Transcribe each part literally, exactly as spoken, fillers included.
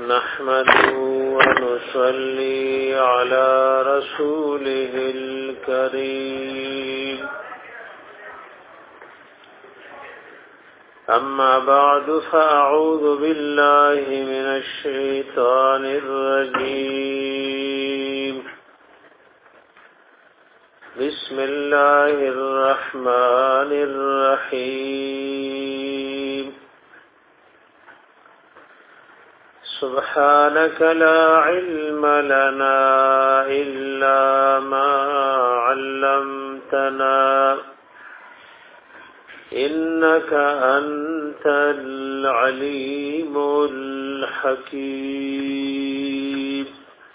نحمده ونصلي على رسوله الكريم أما بعد فأعوذ بالله من الشيطان الرجيم بسم الله الرحمن الرحيم سبحانك لا علم لنا إلا ما علمتنا إنك أنت العليم الحكيم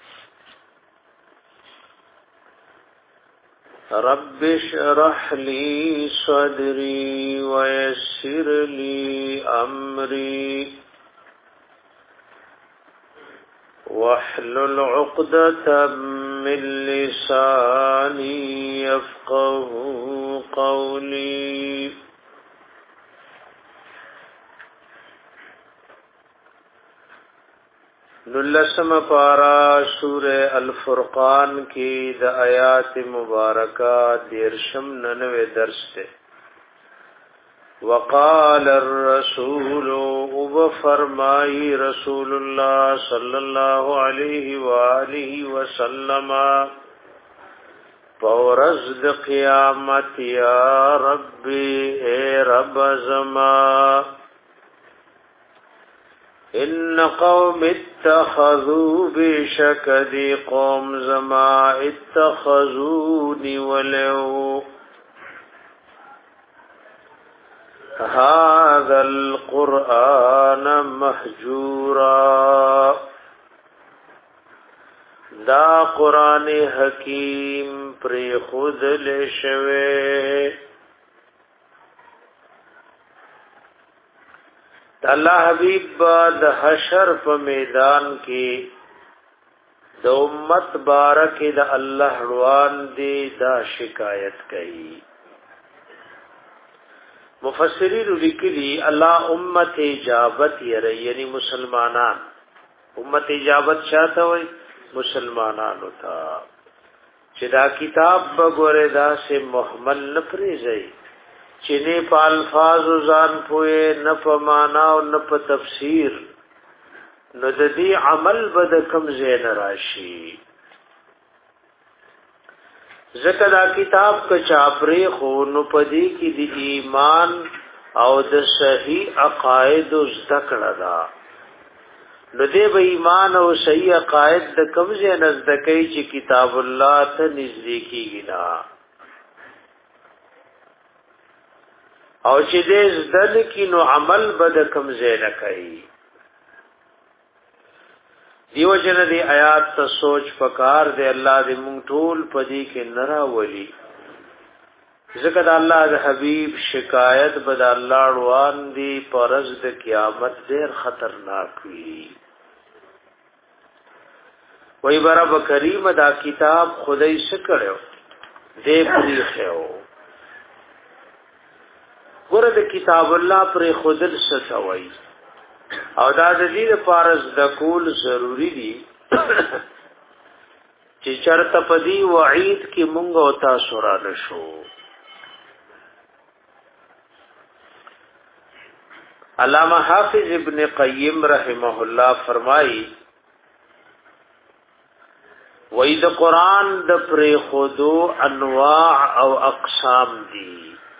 رب اشرح لي صدري ويسر لي أمري واحلل عقدة من لساني يفقه قولي نلسم پارا سورہ الفرقان کی د آیات مبارکات دیرشم ننوے درس تے وقال الرسول اب فرمائی رسول اللہ صلی اللہ علیہ وآلہ وسلم پورزد قیامت یا ربی اے رب زمان ان قوم اتخذوا بشکدی قوم زما اتخذونی ولو هذا القرآن مهجورا دا قرآن حکیم پر خود لشوے اللہ حبیب بعد حشر په میدان کې د امت بارک د الله روان دی دا شکایت کوي مفسرین لیکلي الله امت اجابت یعنی مسلمانان امت اجابت شاته وي مسلمانانو ته چې دا کتاب بګوره دا سه محمل نه پریږي چې نه په الفاظ ځان پوهه نه په معنا او نه په تفسیر نو د دې عمل بد کم زین راشي زکه دا کتاب ک چاپره خو نو پدې کې د ایمان او د صحیح عقاید ذکر دا نو دې به ایمان او صحیح عقاید د کم زین زکه چې کتاب الله ته نزدیکی گنا او چې دې زدل کې نو عمل بد کم زین کوي دیو جن دی آیات ته سوچ پکار دی الله دې مونږ ټول پدې کې نرا ولي ذکر الله د حبيب شکایت بد الله روان دی پرز د قیامت ډېر خطرناک وي وای برب کریم دا کتاب خدای سکړو دې پری خو ګوره د کتاب الله پر خودل ستوي او دا د دې لپاره د کول ضروری دي چې چرته پدی وعید کې مونږ او تاسو را نشو علامہ حافظ ابن قیم رحمه الله فرمایي وې د قران د پر خودو انواع او اقسام دي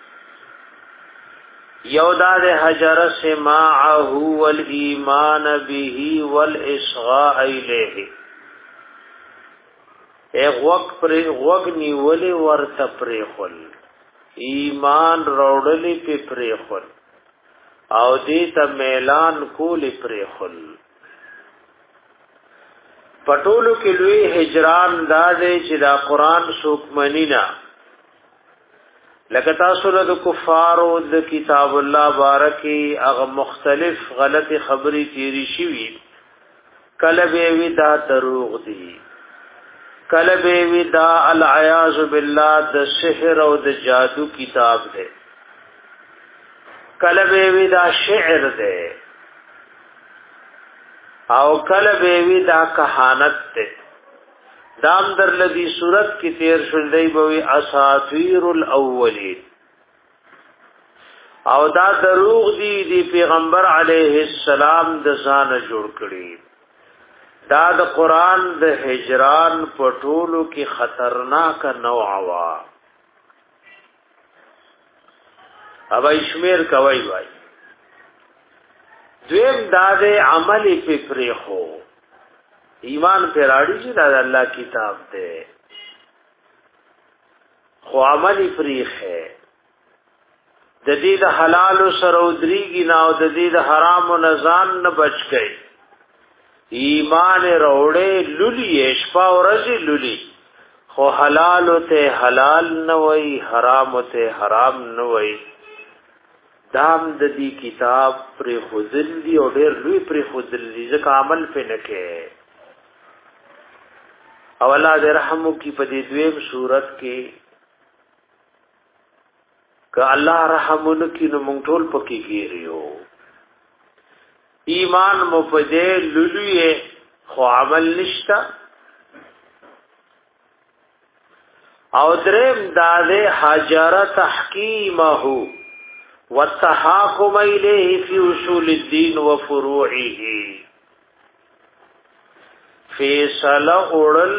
یودا د حجر سماعه والایمان به والاسغاء الیه ایک وقت پر وق نیولې ورته پرې خل ایمان روړلې په پرې خل او دې ته میلان کولې پرې خل پټولو کې لوی هجران دا دې چې دا قران څوک منینا لکه تاسو د کفارو د کتاب الله بارکی هغه مختلف غلط خبري تیری شوی کله به وی دا دروغ دي کله به وی دا العیاذ بالله د سحر او د جادو کتاب ده کله به وی دا شعر ده او کله به وی دا کہانت ته دام در لدی صورت کی تیر شلدی بوی اساطیر الاولین او دا دروغ دی دی پیغمبر علیہ السلام د ځان جوړ کړي دا د قران د هجران پټولو کی خطرناک نوع وا ابا اشمیر کوي وای دویم دا د عمل په پرخو ایمان پر اړی چې دا الله کتاب ده خو عمل پرخه د دې د حلال سره ودریږي نه او د دې د حرام او نزان نه بچ گئی ایمان روړې لولي شپه ورځ لولي خو حلال ته حلال نه وای حرام ته حرام نه وای دام د دې کتاب پر خودل دی او ډېر لوی پر خودل دی ځکه عمل په نکې او الله دې رحم کی په دې دویم صورت کې که الله رحمون کی نو مونږ ټول پکې کیریو ایمان مو په دې لولوي خو عمل نشتا او دریم داده حجر تحکیمه والتحاکم الیه فی اصول الدین وفروعه فیصله اورل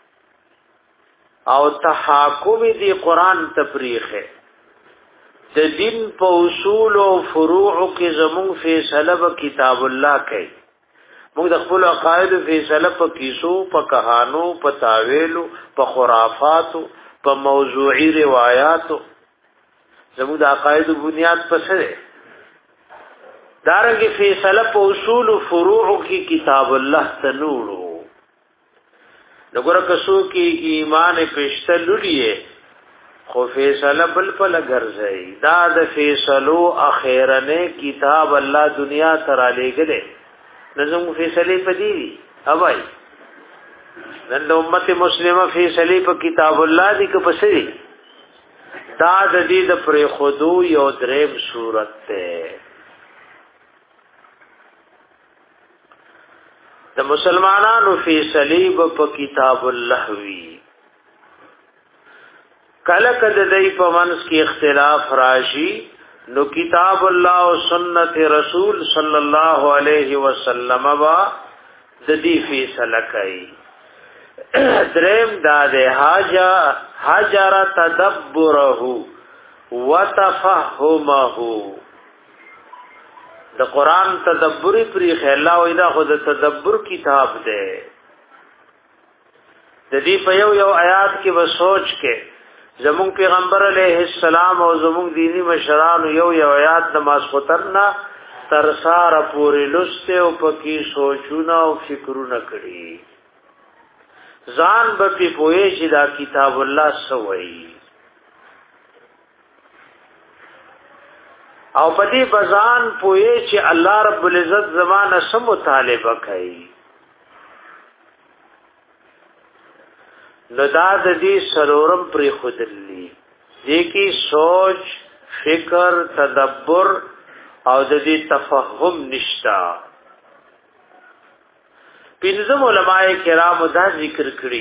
او تحاکم دی قرآن تفریخه د دین په اصول او فروع کې زمون فیصله په کتاب الله کوي موږ د خپل عقاید فیصله په کیسو په کہانو په تاویلو په خرافاتو په موضوعي روایتو زموږ د عقاید بنیاد په سره دارنګه فیصله په اصول او فروع کې کتاب الله تنورو دغه کسو کې ایمان پېشته لړیه خو فیصله بل په لګرځي دا د فیصلو اخیرنه کتاب الله دنیا ترا لګله نظم فیصله پدی اوای نن د امت مسلمه فیصله په کتاب الله دی که پسې دا د دې د پر خودو یو دریم صورت ده د مسلمانانو فیصله په کتاب الله وی کله کله دای په منس کې اختلاف راشي نو کتاب الله او سنت رسول صلی الله علیه وسلم با د دې فیصله کوي دریم دا ده حاجا حجر تدبره وتفهمه د قران تدبر پرې خلا او دا خود تدبر کتاب ده د دې په یو یو آیات کې و سوچ کې زمون پیغمبر علیہ السلام او زمون دینی مشران یو یو آیات نماز خطرنا ترسار پوری لسته او پکی سوچونه او فکرونه کړي ځان به په پوهې چې دا کتاب الله سوئی او پدې بزان پوهې چې الله رب العزت زمانه سم مطالبه کوي نو دا د دې سرورم پر خودلی دې کې سوچ فکر تدبر او د دې تفهم نشتا پنځم علماء کرام دا ذکر کړی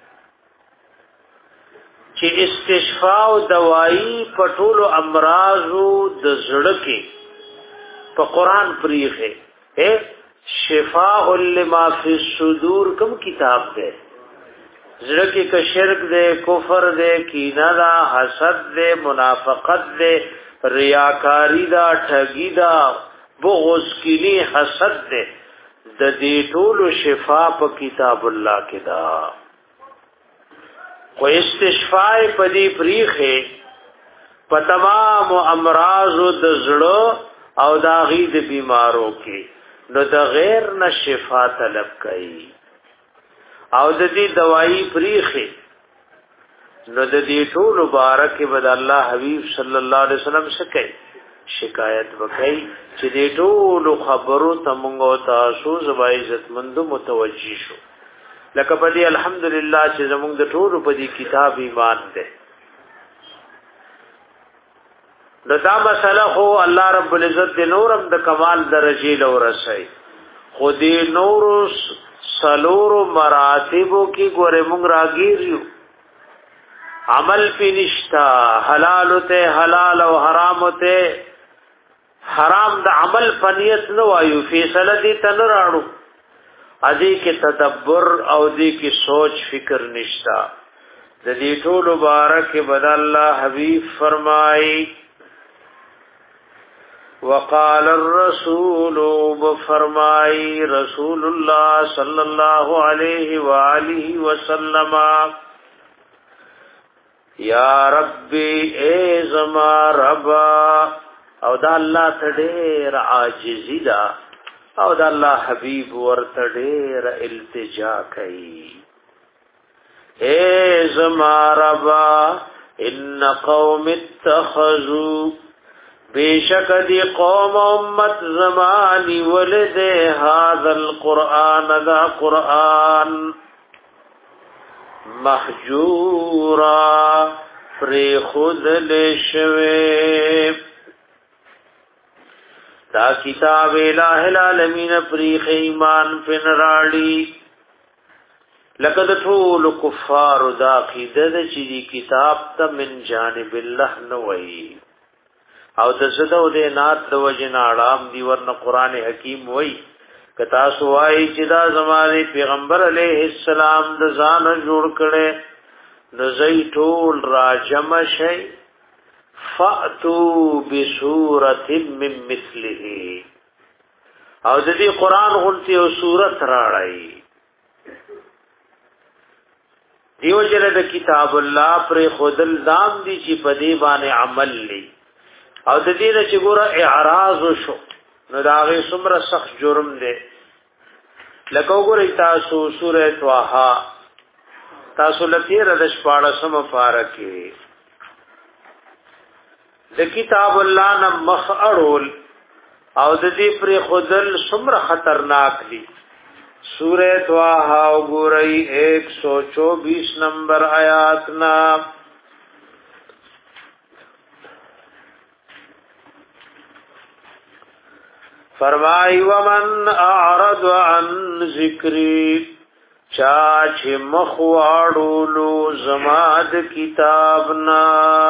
چې استشفاء او دوايي په ټولو امراضو د زړه کې په قران پریخه اے شفاء لما فی الصدور کوم کتاب ده زړه کې که شرک دے کفر دے کینه دا حسد دے منافقت دے ریاکاری دا ٹھگی دا بغض کینی حسد دے د دې ټولو شفا په کتاب الله کې دا خو استشفاء په دې پریخه په تمام امراض د زړه او د غید بیمارو کې نو د غیر نه شفا طلب کوي او د دې دوايي پریخه نو د دې ټول مبارک بد الله حبيب صلی الله علیه وسلم شکای شکایت وکای چې دې ټول خبرو تمغو تاسو زما عزت مند متوجي شو لکه په دې الحمدلله چې زموږ د ټول په دې کتاب ایمان ده دا مسله خو الله رب العزت د نورم د کمال درجه لورسي خودی نور سلور مراتبو کی ګوره مونږ راګیریو عمل پی نشتا حلال ته حلال او حرام ته حرام د عمل پنیت نو وایو فیصله دي تن راړو ادي کې تدبر او دي کې سوچ فکر نشتا د دې ټول مبارک بد الله حبیب فرمای وقال الرسول بفرمای رسول الله صلی الله علیه و آله وسلم یا ربی ای زما ربا او دا الله تډیر عاجزی دا او دا الله حبیب ورته ډیر التجا کوي اے زما ربا ان قوم اتخذوا بیشک دی قوم امت زمانی ولد هذا القرآن دا قرآن محجورا فری خود لشویب دا کتاب الہ العالمین پریخ ایمان پن راڑی لقد طول کفار دا قیدد چی دی کتاب تا من جانب اللہ نوئی او د زدو د نات د وجن اړام دی ورن قران حکیم وای کتا سوای چې دا زمانه پیغمبر علیه السلام د ځان جوړ کړي د زئی ټول را جمع شي فاتو بسوره من مثله او د دې قران غلطي او صورت راړی دیو جره د کتاب الله پر خودل دام دي چې په دې باندې عمل لې او د دې چې ګوره اعراض شو نو دا غي څومره سخت جرم دی لکه وګورئ تاسو سوره طه تاسو لته د شپاړه سم فارکه د کتاب الله نه مخ اړول او د دې پر خودل څومره خطرناک دي سوره طه وګورئ ایک سو چوبیس نمبر آیات نا فرمای ومن اعرض عن ذکری چاچ مخواړو زماد کتابنا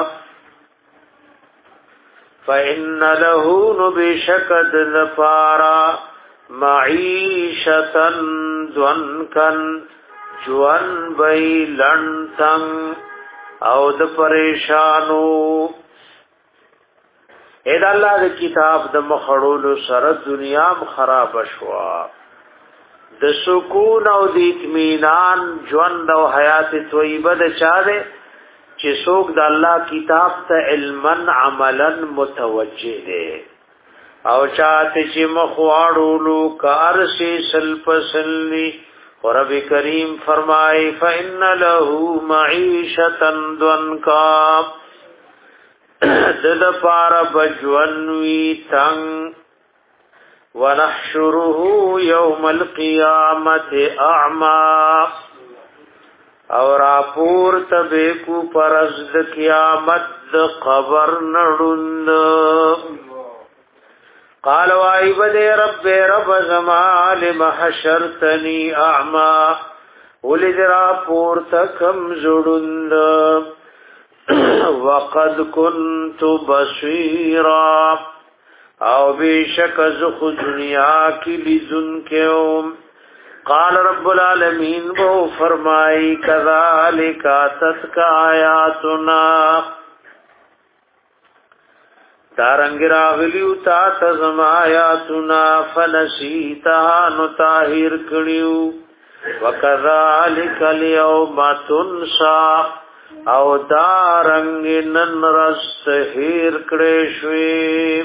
فإن له نبشکد لپارا معیشتا دونکن جوان بی لنتن او د پریشانو اې د الله د کتاب د مخړولو سره دنیا م خراب شوا د سکون او د اطمینان ژوند او حیات طیبه د چا ده چې څوک د الله کتاب ته علما عملا متوجه ده او چاته چې مخواړولو کار شي سلپسلی رب کریم فرمای فإن له معیشتا ضنکا دد پار بجونوی تنگ ونحشره یوم القیامت اعما اور اپور تبیکو پرزد قیامت د قبر نڑند قال وائب دے رب رب زمال محشرتنی اعما ولد را پور تکم زڑند وقد كنت بصيرا او بیشک زخ دنیا کی لذن کیوم قال رب العالمین وہ فرمائی کذالک اتتک آیاتنا دارنگ راغلیو تا تزم آیاتنا فنسیتها نتاہیر کڑیو وکذالک اليوم تنسا او دارنگ نن رست هیر کړې شوې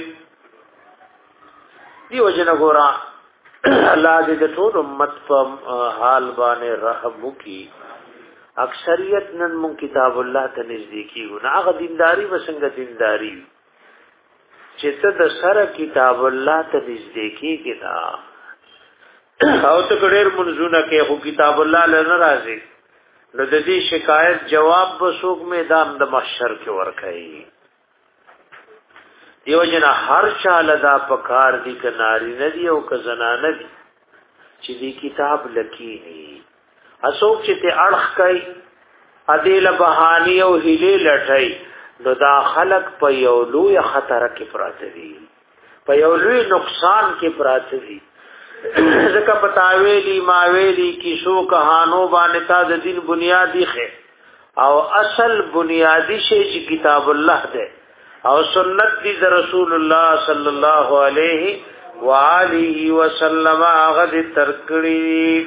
دی وجنه ګورا الله دې د ټول امت په حال باندې رحم وکي اکثریت نن مون کتاب الله ته نزدیکی و نه هغه دینداری وسنګ دینداری چې ته د سره کتاب الله ته نزدیکی کنا او ته ګډیر منځونه کې خو کتاب الله لنه راځي نو د دې شکایت جواب بسوک میدان د محشر کې ورکړي دیو جنا هر چا لدا پکار دي ک ناری ندی او ک زنانه دي چې دې کتاب لکینی اسوک چې ته اړخ کوي ادیل بهانی او هلی لټای نو دا خلق په یو لوی خطر کې پراته دي په یو لوی نقصان کې پراته دي ځکه پتاویلی ماویلی کیسو کہانو باندې تا د دین بنیادی خې او اصل بنیادی شی چې کتاب الله ده او سنت دی د رسول الله صلی الله علیه و آله وسلم غد ترکړي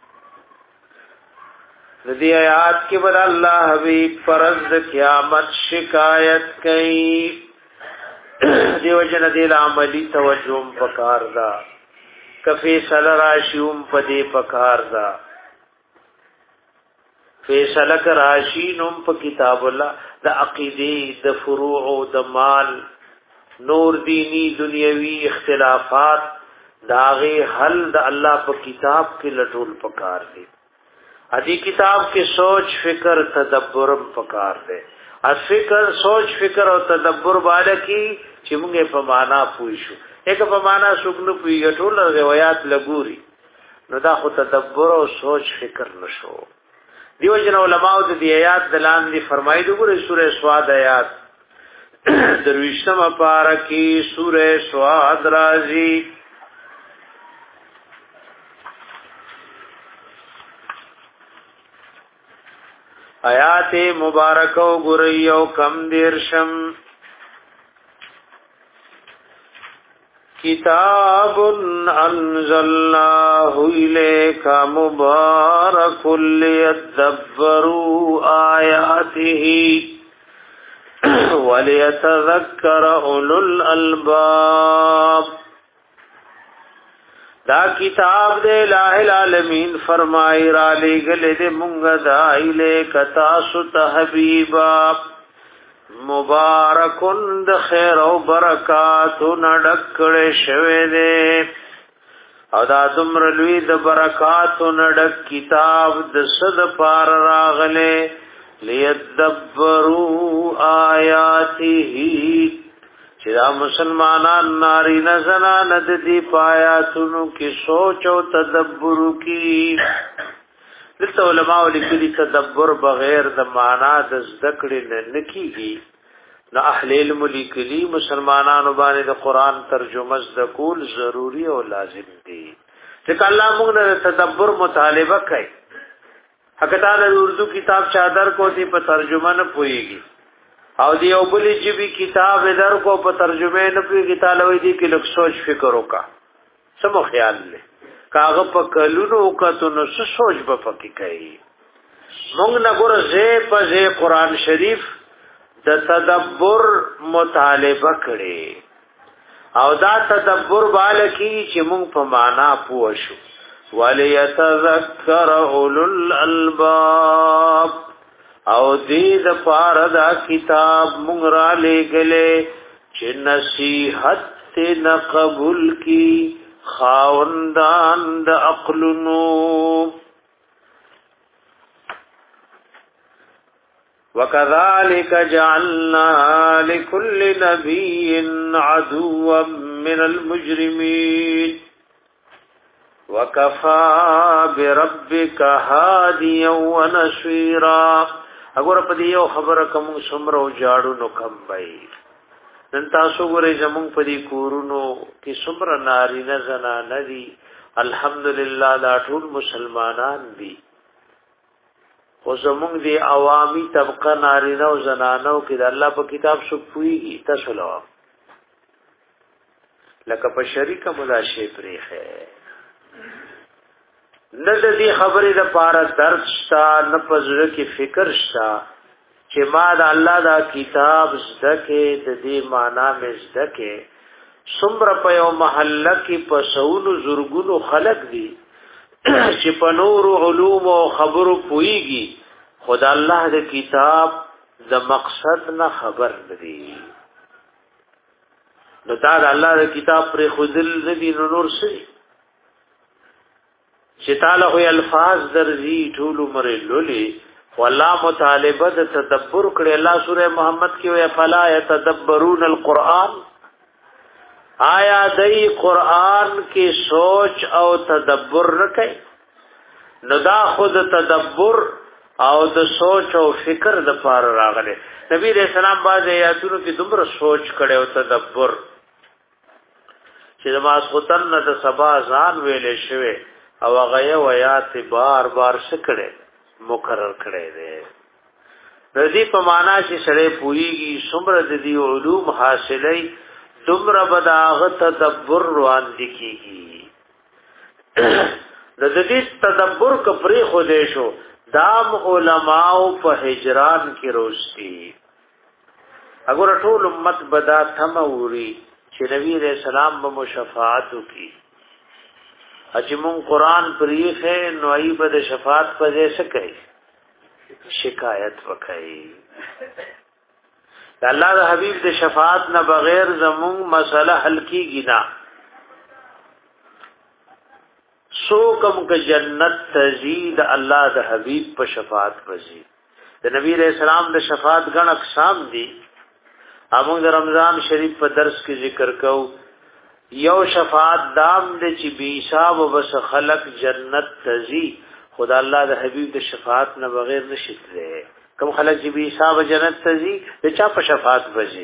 ندی آیات کې بل الله حبیب فرض قیامت شکایت کوي دیو جن دې عملی توجه پکار دا کفی سلراشیوم پدی پکار دا فیصلک راشینم په کتاب الله د عقیده د فروع د مال نور دینی دنیوي اختلافات داغه حل د الله په کتاب کې لټول پکار دي ادي کتاب کې سوچ فکر تدبرم پکار دي ا فکر سوچ فکر او تدبر باندې کی چې موږ په معنا پوښو یک په معنا شګنو پیږي ټول روایت لګوري نو دا خو تدبر او سوچ فکر نشو دیو جن علماء د دې آیات دلان دي فرمایي دغه سوره سواد آیات درویشتم پارکی سوره سواد راځي آیات مبارکو ګریو کم دیرشم کتاب انزلناه الیک مبارک لیدبروا آیاته ولیتذکر اولو الالباب دا کتاب دے الہ العالمین فرمائی را لے گلے دے منگا دا الیک تاسو تحبیبا مبارکن د خیر او برکات نډکړې شوه دې او دا دمر لوی د برکات نډک کتاب د صد پار راغله لیدبروا آیاته چې دا مسلمانان ناری نه زنان د دې پایاتونو کې سوچ او تدبر کی دلته علماء لیکلي تدبر بغیر د معنا د ذکر نه نکېږي نو اهل علم لیکلي مسلمانانو باندې د قران ترجمه د کول ضروری او لازم دي چې الله موږ نه تدبر مطالبه کوي حقیقت د اردو کتاب چادر کو دي په ترجمه نه پويږي او دی او بلی جبی کتاب در کو په ترجمه نه پويږي تعالی وي دي کې لږ سوچ فکر وکا سمو خیال لې کاغه په کلونو وکړو نو څه سوچ به پکې کوي موږ نه ګور زه په زه قران شریف د تدبر مطالبه کړي او دا تدبر بالکی چې موږ په معنا پوه شو وليتذكر اولو الالباب او دې د پاره دا کتاب موږ را لګلې چې نصیحت ته قبول کی خاوندان د عقلونو وكذلك جعلنا لكل نبي عدوا من المجرمين وكفى بربك هاديا ونصيرا اگر په دې یو خبره کوم سمرو جاړو نو کم وای نن تاسو ګورئ زمون په دې کورونو کې سمره ناری نه زنا ندي الحمدلله دا ټول مسلمانان دي خو زمون دي عوامي طبقه ناری نه او زنانو کې د الله په کتاب شو پوي تاسو لوا لکه په شریکه مداشه پرېخه نه د دې خبرې د پاره درد شتا نه پزړه کې فکر شتا چې ما د الله دا کتاب زدکه د دې معنا مې زدکه څومره په یو محله کې په سونو زورګونو خلق دي چې په نور علوم او خبرو پويږي خدای الله د کتاب د مقصد نه خبر ندي نو دا د الله د کتاب پر خودل ندي نور سي چې تعالی خو الفاظ درځي ټول عمر لولي والله مطالبه د تدبر کړي الله سوره محمد کې وی فلا يتدبرون القرآن آیا دای قرآن کې سوچ او تدبر نه کوي؟ نو دا خود تدبر او د سوچ او فکر د پار راغله. نبی رسول الله باندې آیاتونو کې دومره سوچ کړي او تدبر چې د ماسختن نه د سبا ځان ویلې شوی او هغه یو آیات بار بار شکړي مقرر کړي دي. د دې په معنا چې سره پوریږي څومره د دې علوم حاصلې دومره بداغه تدبر روان دي کیږي. د دې تدبر کپری خو دې شو دام علماء په هجران کې روشتي. اگر ټول امت بدا تموري چې نبی رسول الله به مشفاعت وکي اجمون قرآن پریخه نو ای بد شفاعت په دې سکے شکایت وکړي. الله د حبیب د شفاعت نه بغیر زمون مسله حل کیږي نه. سو کم که جنت تزید الله د حبیب په شفاعت پزید. د نبی رسول الله د شفاعت غن اقسام دي. امون د رمضان شریف په درس کې ذکر کو. یو شفاعت دام د چې بی حساب وبس خلق جنت تزی خدا الله د حبیب د شفاعت نه بغیر نشته. کوم خلق چې بی حساب جنت تزی د چا په شفاعت بزي؟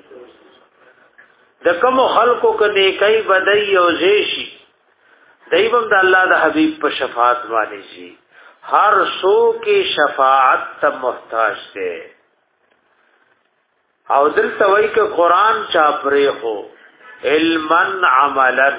د کوم خلقو کې نیکي بدای او زیشي دیوم د الله د حبیب په شفاعت باندې شي. هر سو کې شفاعت ته محتاج دی. او دلته وایي چې قران چا پرې هو علما عملا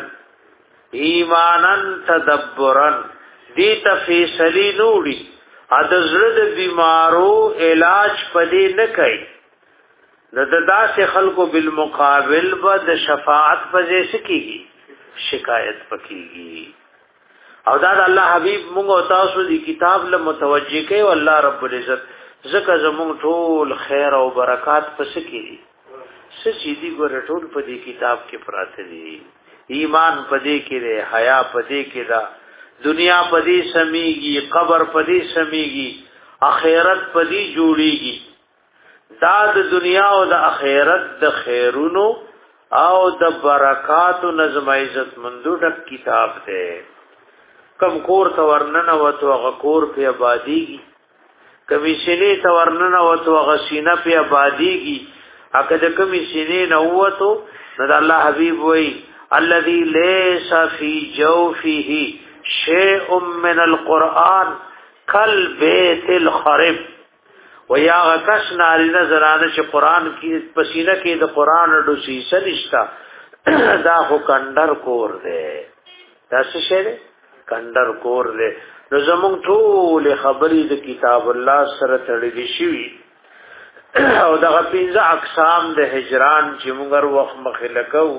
ایمانا تدبرا دې تفصیلی نوړي اد زړه د بیمارو علاج پدې نه کوي. د داسې خلکو بالمقابل به د شفاعت پځې سکیږي شکایت پکېږي. او دا د الله حبيب موږ او تاسو دی کتاب له متوجه کوي او الله رب العزت زکه زموږ ټول خیر او برکات پس کیږي. سچې دی ګور ټول په دې کتاب کې پراته دي. ایمان پدې کې دی، حیا پدې کې دا، دنیا پدې سميږي، قبر پدې سميږي، اخرت پدې جوړيږي. دا د دنیا او د اخرت د خیرونو او د برکات و نظم عزت مندو ډک کتاب دی. کم کور تورننه وتو غکور په آبادیږي، کمی سینې تورننه وتو غسینه په آبادیږي. اګه د کمی سینې نه وتو نو د الله حبیب وای الذي ليس في جوفه شيء من القرآن كالبيت الخرب. ویا غکش نارینه زنانه چې قران کې پسینه کې د قران ډو سیسه نشتا دا خو کندر کور دی. دا څه شی دی؟ کندر کور دی. نو زمونږ ټول خبرې د کتاب الله سره تړلې شي او دغه پنځه اقسام د هجران چې موږ وخت مخله کو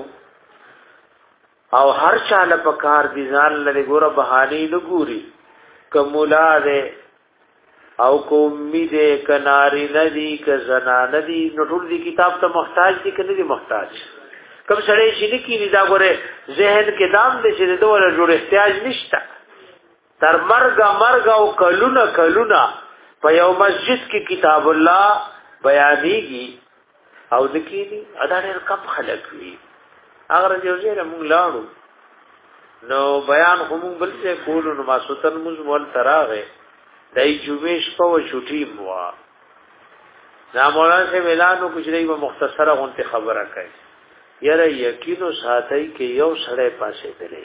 او هر چاله په کار دي ځان لري ګوره بهاني نه ګوري کوملا ده او کومی دې کناری ندی ک زنا ندی نو ټول دې کتاب ته محتاج دي کنه دي محتاج. کوم سړی چې لیکي دا ګوره ذهن کې دام دې چې دوه جوړ احتیاج نشته. تر مرګ مرګ او کلونه کلونه په یو مسجد کې کتاب الله بیانېږي او ذکرې ادا ډېر کم خلک وي. اگر یو ځای موږ لاړو نو بیان هم بل څه کولو نو ما سوتن موږ مول تراغه دای جومیش په چټي موا نا مولانا سے اعلانو کچھ دی په مختصره غونته خبره کوي. یاره یقینو ساتي کې یو سړی پاسه دی.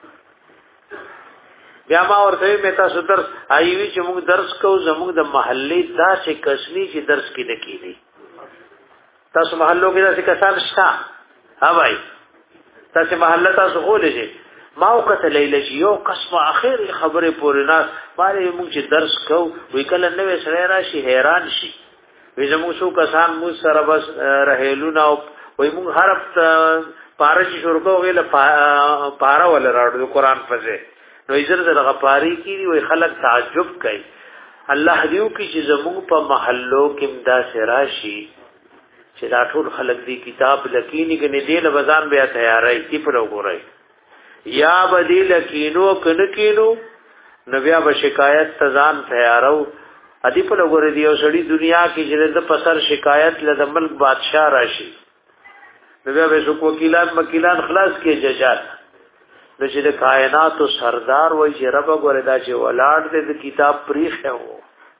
بیا ما ورته مې تاسو درس آیوي چې موږ درس کوو زموږ د محلي داسې کسنی چې درس کې نه کیږي. تاسو محلو کې داسې کسان شته؟ ها بھائی تاسو محله تاسو خولې شي ما وکړه لیلې یو قسمه اخر خبره پورې نه باندې موږ چې درس کوو وی کله نوې سره راشي حیران شي. وی زموږ څو کسان موږ سره بس رهلونه وی موږ هر پاره چې شروع کوو ویل پاره ول راړو قرآن پځه نو ایزر دغه پاری کیږي وی خلک تعجب کوي. الله دیو کی چې زموږ په محلو کې امدا سراشي چې دا ټول خلک دی کتاب لکینی کنه دی له بازار بیا تیارای کی په وګورای یا بدیل کینو کنه کینو نو بیا به شکایت تزان تیارو ادی په وګورای دی او سړی دنیا کې چې د پسر شکایت له ملک بادشاہ راشي بیا به څوک وکیلان مکیلان خلاص کې ججات د چې د کائنات او سردار وای چې رب غره دا چې ولاړ دې د کتاب پریخه وو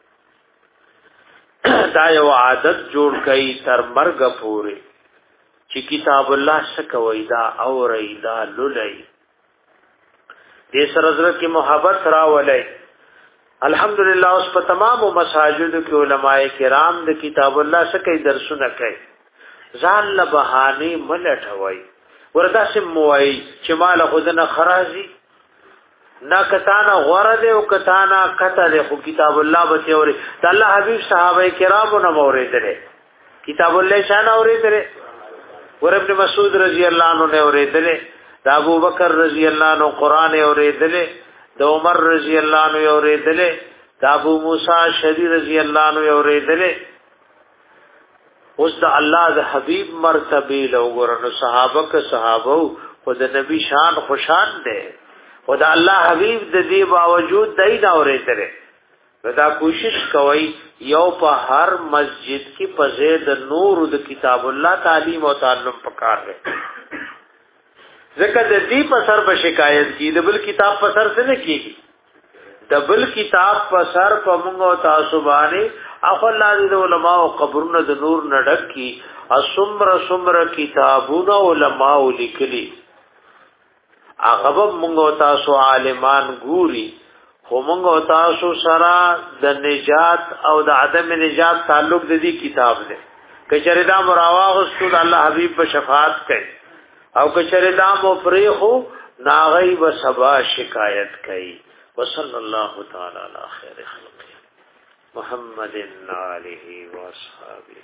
دا یو عادت جوړ کړي تر مرګ پورې چې کتاب الله شکوي دا اوري دا لولي دې سره زړه کې محبت راولي. الحمدلله اوس په تمامو مساجدو کې علماء کرام د کتاب الله څخه درسونه کوي. ځان له بهانه ملټوي وردا سم موای چې مال خودنه خرازي نا کتانا غرض او کتانا قتل خو کتاب الله بچي اوري د الله حبيب صحابه کرامو نه اوریدل کتاب الله شان اوریدل ور ابن مسعود رضی الله عنه نه اوریدل د ابو بکر رضی الله عنه قران اوریدل د عمر رضی الله عنه اوریدل د ابو موسی شری رضی الله عنه اوریدل. اوس د الله د حبیب مرتبه له ورنه صحابه که صحابه خو د نبی شان خوشان ده او د الله حبیب د دې باوجود دای دا اوریدل. دا کوشش کوي یو په هر مسجد کې په زید نور د کتاب الله تعلیم او تعلم پکار دی. ځکه د دې په سر به شکایت کی د بل کتاب په سر څه نه کیږي د بل کتاب په سر په موږ او تاسو باندې اخلا د علماء او قبرونو د نور نډک کی اسمر سمر کتابونه علماء لیکلي هغه موږ او تاسو عالمان ګوري خو موږ او تاسو سره د نجات او د عدم نجات تعلق د دې کتاب دی. کچره دا مراواغ رسول الله حبیب په شفاعت کوي او کچره دا مو پریخو ناغي و سبا شکایت کوي. وصلی الله تعالی علی خیر خلق محمد علیه و اصحابہ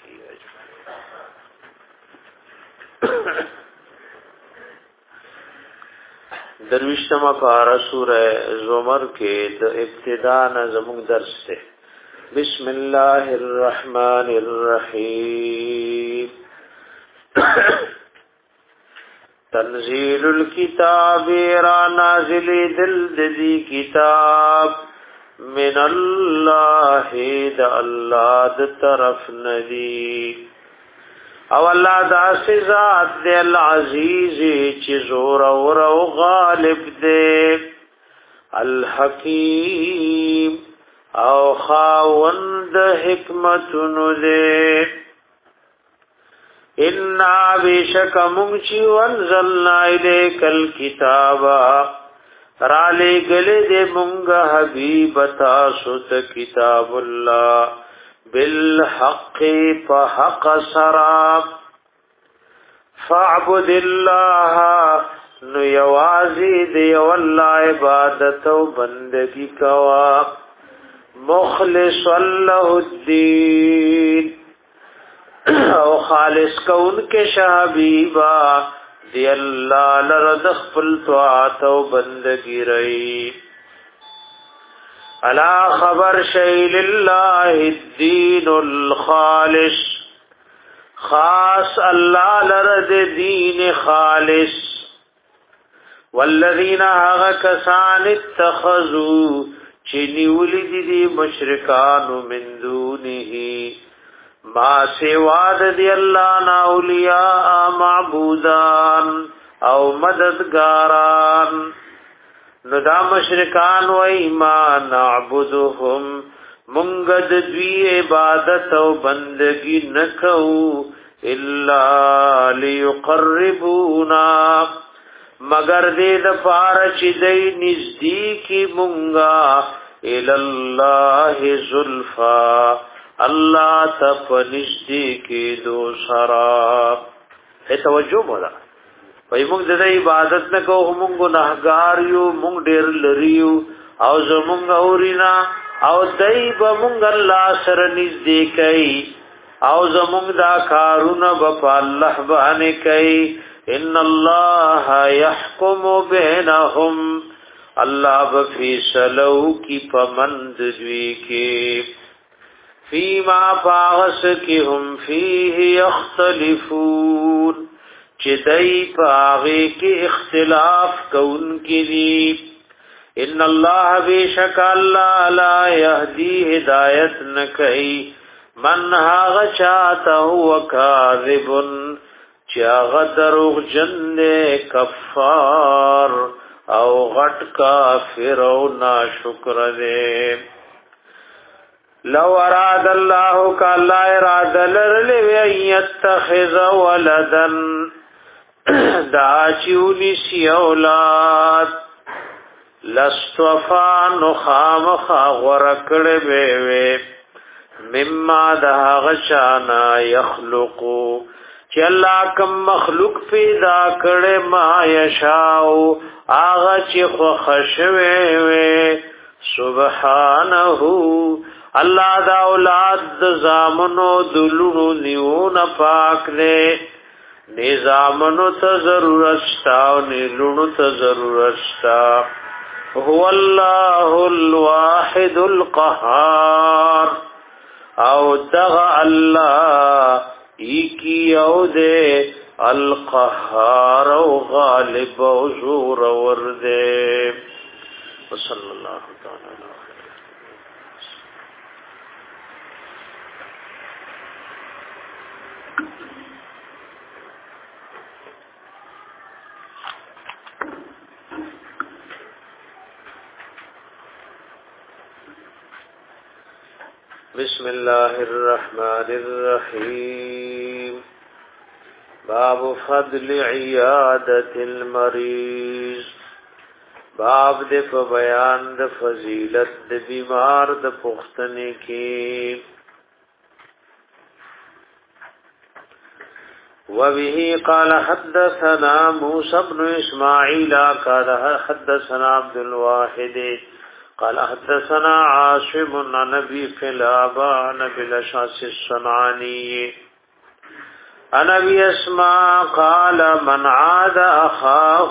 اجمعین. درویشتما پارا سورہ زمر کے د ابتداء نظمون درس سے. بسم اللہ الرحمن الرحیم. تنزیل الکتاب را نازل دل دی کتاب من اللہ د اللہ د طرف ندی او الله دا ذات دی العزیز چې زور اور او غالب دی الحکیم او خاوند حکمتونو دی. ان بشک مونږ وانزلنا الیک الکتاب را لګل دې مونږ حبیب تاسو ته کتاب الله بالحق فحق سراب فاعبد الله نو یوازی دی والله عبادت او بندگی کوا مخلص له الدین او خالص کون کے شحبیبا دی اللہ لرد خپل طاعت او بندگی رئی. الا خبر شیل اللہ الدین الخالص خاص اللہ لرد دین خالص والذین آغا کسان اتخذوا چنیولی دی دی مشرکان من دونه ما سواد دی اللہ نا اولیاء معبودان او مددگاران نو دا مشرکان و ایمان نعبدهم منگد دوی عبادت او بندگی نکو الا لیقربونا مگر دې د پاره چې دې نزدیکی مونږه الالله زلفا الله تپ نزدیکی دو سرا. اے توجه مولا وای موږ د عبادت نه کوو موږ ګناهګار یو موږ ډېر لریو او زموږ اورینا او دای به موږ الله سره نزدیکی او زموږ دا کارونه په الله باندې کوي. ان الله يحكم بينهم الله بفیصلو کی پمند دوی کی فيما باغس کی هم فيه يختلفون چدای پاغه کی اختلاف کون کی دی. ان الله بیشک الله لا يهدي هدایت نکئی من هاغ چاته هو کاذب چا غدروغ جن کفار او غټ کافر او ناشکر دے لو اراد الله کالا اراده لرلی یتخذ ولدن دا چیونی سی اولاد لستوفا نخامخ غرکڑ بیوی مما دا غشانا یخلقو چی اللہ کم مخلوق پیدا کڑ ما یشاو آغا چی خوخشویوی سبحانہو اللہ دا اولاد دا زامنو دلونو نیون پاک دے نظامنو تا ضرورت شتا و نیلونو تا ضرورت شتا هو اللہ الواحد القہار او دغ اللہ ایکی او دے القہار او غالب او زور وردے وصلی اللہ تعالی علیہ بسم اللہ الرحمن الرحیم باب فضل عیادت المریض باب دے پا بیان د فضیلت د بیمار د پختنے کی وبه قال حدثنا موسى بن اسماعیل قال حدثنا عبد الواحد قال حدثنا عاصم عن ابي قلابه عن ابي الاشعث الصنعاني عن ابي اسماء قال من عاد اخاه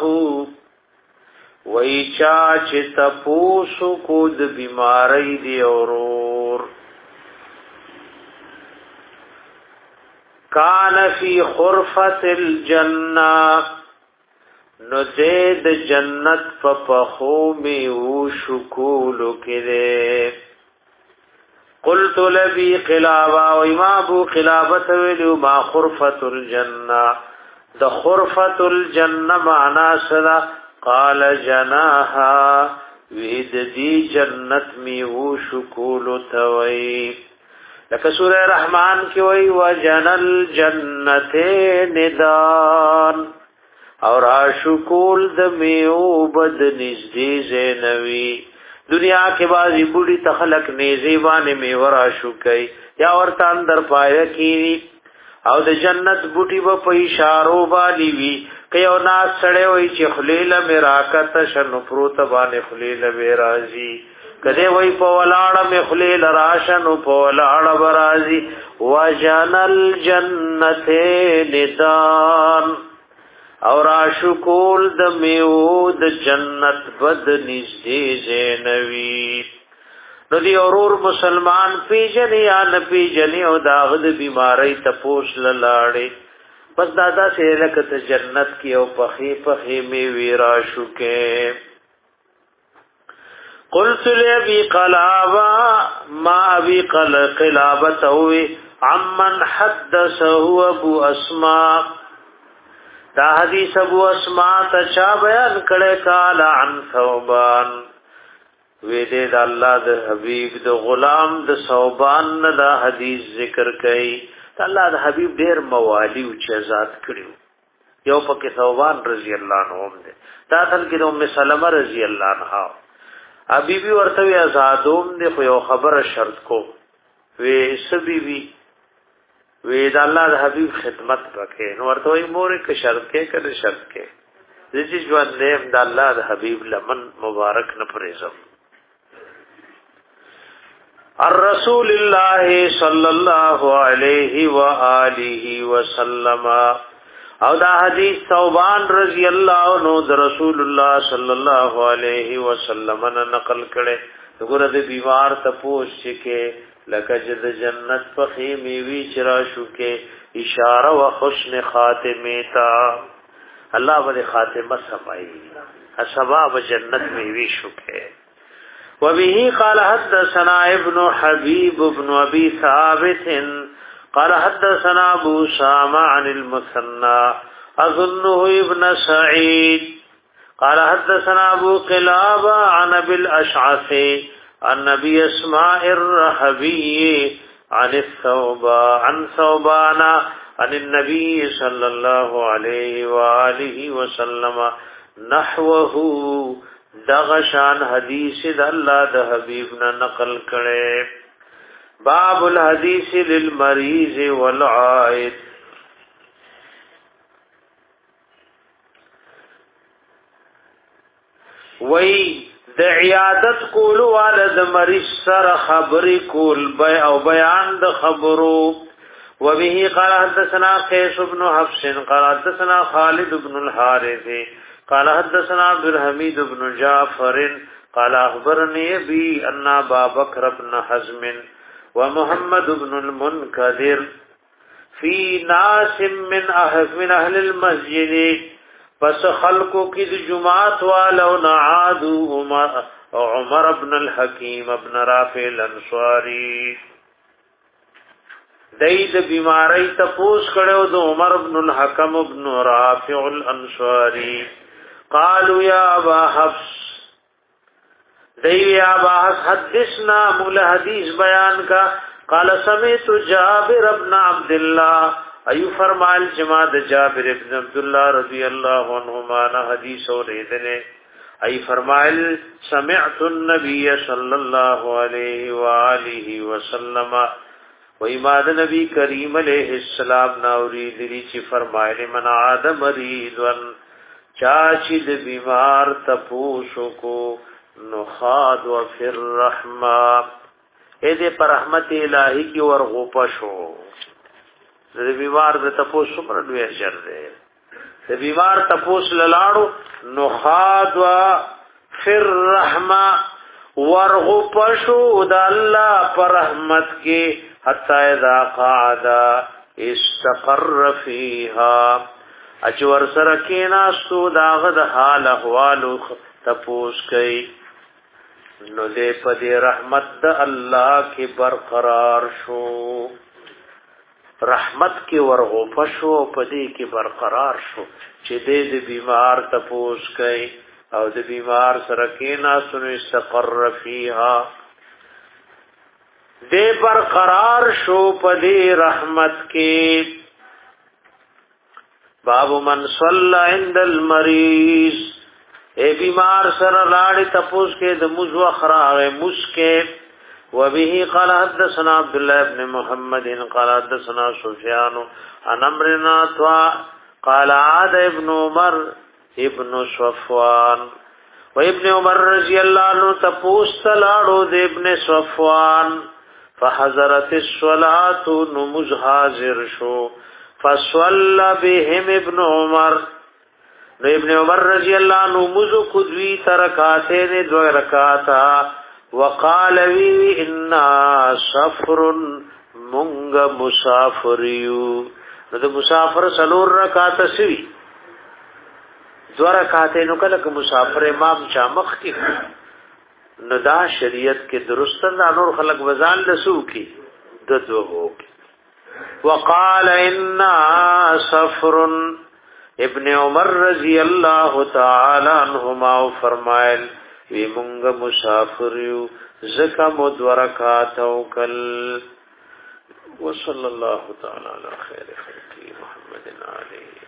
ويچا چ تپوسو کو د بیماری دی اورور کان فی خرفه الجنه نو دید جنت پا پخومی و شکولو کده قلت لبی قلابا و امابو قلابت ویلو ما خرفت الجنہ دا خرفت الجنہ معنا صدا قال جناها وید دی جنت می و شکولو توئی لکه سورہ رحمان کی وی و جنل جنت ندان اور عاشقول د میو بد نزدی زینوی دنیا کے بازی بوڑی تخلق نیزی بانے میور عاشقی یا ورطا اندر پایا کی او د جنت بوٹی با پا اشارو بالی وی کئی او ناس سڑے وی چی خلیل میراکت شنو پروت بانے خلیل بیرازی کدے وی پا ولاڑا میں خلیل راشنو پا ولاڑا برازی وجن الجنت ندان اور عاشقول د میو د جنت بد نزدی زینوی نو دی اورور مسلمان پی جنی یا نپی جنی او داغ د بیماری تپوش للاڑی بس دادا سے لکت جنت کی او پخی پخی میوی راشکے قلت لابی قلابا ما ابی قلابت ہوئی عمن حدثه ابو اسماء دا حدیث ابو اسماء تا چا بیان کڑے کالا عن ثوبان ویدے دا اللہ دا حبیب دا غلام دا ثوبان دا حدیث ذکر کئی دا اللہ دا حبیب دیر موالیو چیزات کریو یو پاک ثوبان رضی اللہ عنہم دے دا تل کی دا ام سلمہ رضی اللہ عنہ ابی بی ورطوی ازادوم دے خو یو خبر شرط کو وی سبی بی وید اللہ دا حبیب خدمت رکھے نو ورطوئی موری که شرط کے کده شرط کے دیجی جوان نیم دا اللہ دا حبیب لمن مبارک نپریزم الرسول اللہ صلی اللہ علیہ وآلہ وسلم او دا حدیث ثوبان رضی اللہ عنہ دا رسول اللہ صلی اللہ علیہ وسلم نقل کرے گرد بیمار تپوش چکے لکه چې د جنت په خیمه وی چرا شو کې اشاره او حسن خاتمه تا الله باندې خاتمه سمای اسباب جنت میں وی شو کې وبه قال حدثنا ابن حبيب ابن ابي ثابت قال حدثنا ابو سامع عن المثنى اظنه ابن سعيد قال حدثنا ابو قلابة عن ابي الاشعث عن ابي اسماء الرحبي عن الثوبان عن ثوبان عن النبي صلى الله عليه وآله وسلم نحوه دغشان حدیث د الله د حبیب نه نقل کړي. باب الحديث للمريض والعائد. وی د عیادت کول والد مریض سره خبرې کول بی او بیان د خبرو. وبه قال حدثنا قيس بن حفص قال حدثنا خالد بن الحارث قال حدثنا عبد الحميد بن جعفر قال اخبرني ابي ان ابا بكر بن حزم ومحمد بن المنكدر في ناس من اهل من اهل المسجد پس خلقو کی جمعات والو نعادو عمر, عمر بن الحكيم بن رافع الانصاري دید بیماری تپوس کړو د عمر بن الحكم بن رافع الانصاري. قالوا يا ابا حفص دی یا ابا حفص حدثنا مول حدیث بیان کا. قال سمعت جابر بن عبد الله ایو فرمایل جماعت جابر بن عبد الله رضی اللہ عنہما نے حدیث اوریدنے. ای فرمایل سمعت النبي صلی اللہ علیہ وآلہ وسلم و ایماد نبی کریم علیہ السلام ناوری دلی چی فرمائل من عاد مریضن چاچی د بیمار تپوسو کو نخاد و فر رحمہ اے دے پر رحمت الہی کی ورغوپا شو. د بیمار د تپوسو پر دوی اجر دے د بیمار تپوس للاړو نخاد و فر رحمہ ورغوپا شو د الله پر رحمت کے حتی اذا قعد استقر فيها اچور سرکینا سو داغد حال احوالو تپوس کئی نو دے پدی رحمت دا اللہ کی برقرار شو. رحمت کی ورغوپ شو پدی کی برقرار شو چی دے دی بیمار تپوس کئی او دی بیمار سرکینا سنو استقر فيها دے برقرار شو پدی رحمت کی. باب من صلى عند المریض اے بیمار سر لاړی تپوس کې د مزو خراغه مسکه. وبه قال حدثنا عبد الله بن محمد قال حدثنا سفيان عن امرنا طا قال عاد ابن عمر ابن صفوان و ابن عمر رضی اللہ عنہ تپوس تلاړو د ابن صفوان فحضرت الصلاة نمز حاضر شو فصلى بهم ابن عمر نو ابن عمر رضی اللہ عنہ مزو کدوی ترکاتے نے دو رکاتا. وقال وی انا سفر منگ مسافریو نو د مسافر سلور رکات سوی دو رکاتے نو کلک مسافر امام چامخ کی نو دا شریعت کې درستن دا نور خلق وزان لسو کی دو دو ہو کی. وقال انا سفر ابن عمر رضی اللہ تعالی عنہما فرمائل وی منگ مسافریو زکا مدورکاتو کل. وصلی اللہ تعالی علی خیر خلقی محمد علیہ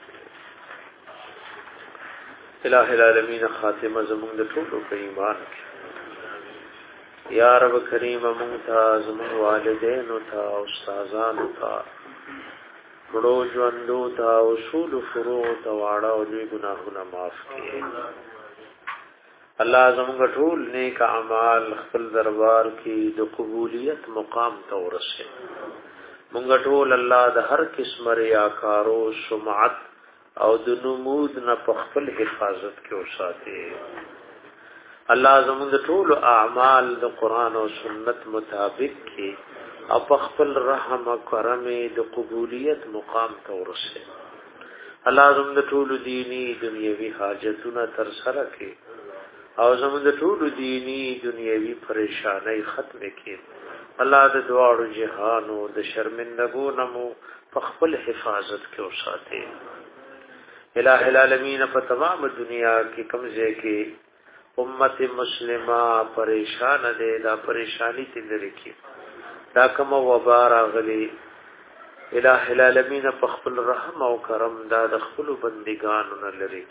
الہ العالمین. خاتمہ زمون د ټولو په ایمان کې یا رب کریم ممتاز من والدین تا استادان تا مړو ژوندو تا اصول فروع تا واړه او لوی ګناهونه معاف کړي. الله زموږ ټول نیک اعمال خپل دربار کې د قبولیت مقام ته ورسه. مونږ ټول الله د هر قسم ریاکارو سمعت او د نمود نه په خپل حفاظت کې وساتي. الله زموږ ټول اعمال د قران او سنت مطابق کې او په خپل رحم او کرم د قبولیت مقام ته ورسه. الله زموږ ټول دینی دنیوي حاجتونه تر سره کې او زموږ ټول دینی دنیوي پریشانای ختم کړي الله د دواړو جهانو د شرمندګو نمو په خپل حفاظت کې اوساته الہ العالمین په تمام دنیا کې کمزې کې امت مسلمه پریشان ده دا پریشانی تل لري دا کوم وبا راغلي الہ العالمین په خپل رحم او کرم دا د خپل بندگانو نه لري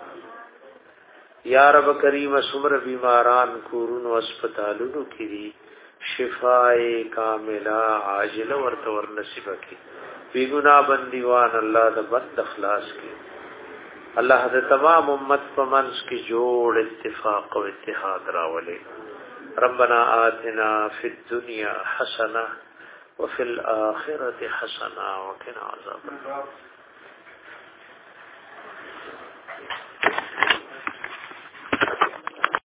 کې یا رب کریم سمر بیماران کورونو هسپتالونو کې شفای کامله عاجله ورته ور نصیب کړي بیگنا بندیوان الله د بد اخلاص کې الله د تمام امت په منځ کې جوړ اتفاق او اتحاد راولي ربنا آتنا فی الدنيا حسنه وفي الآخرة حسنة وقنا عذاب النار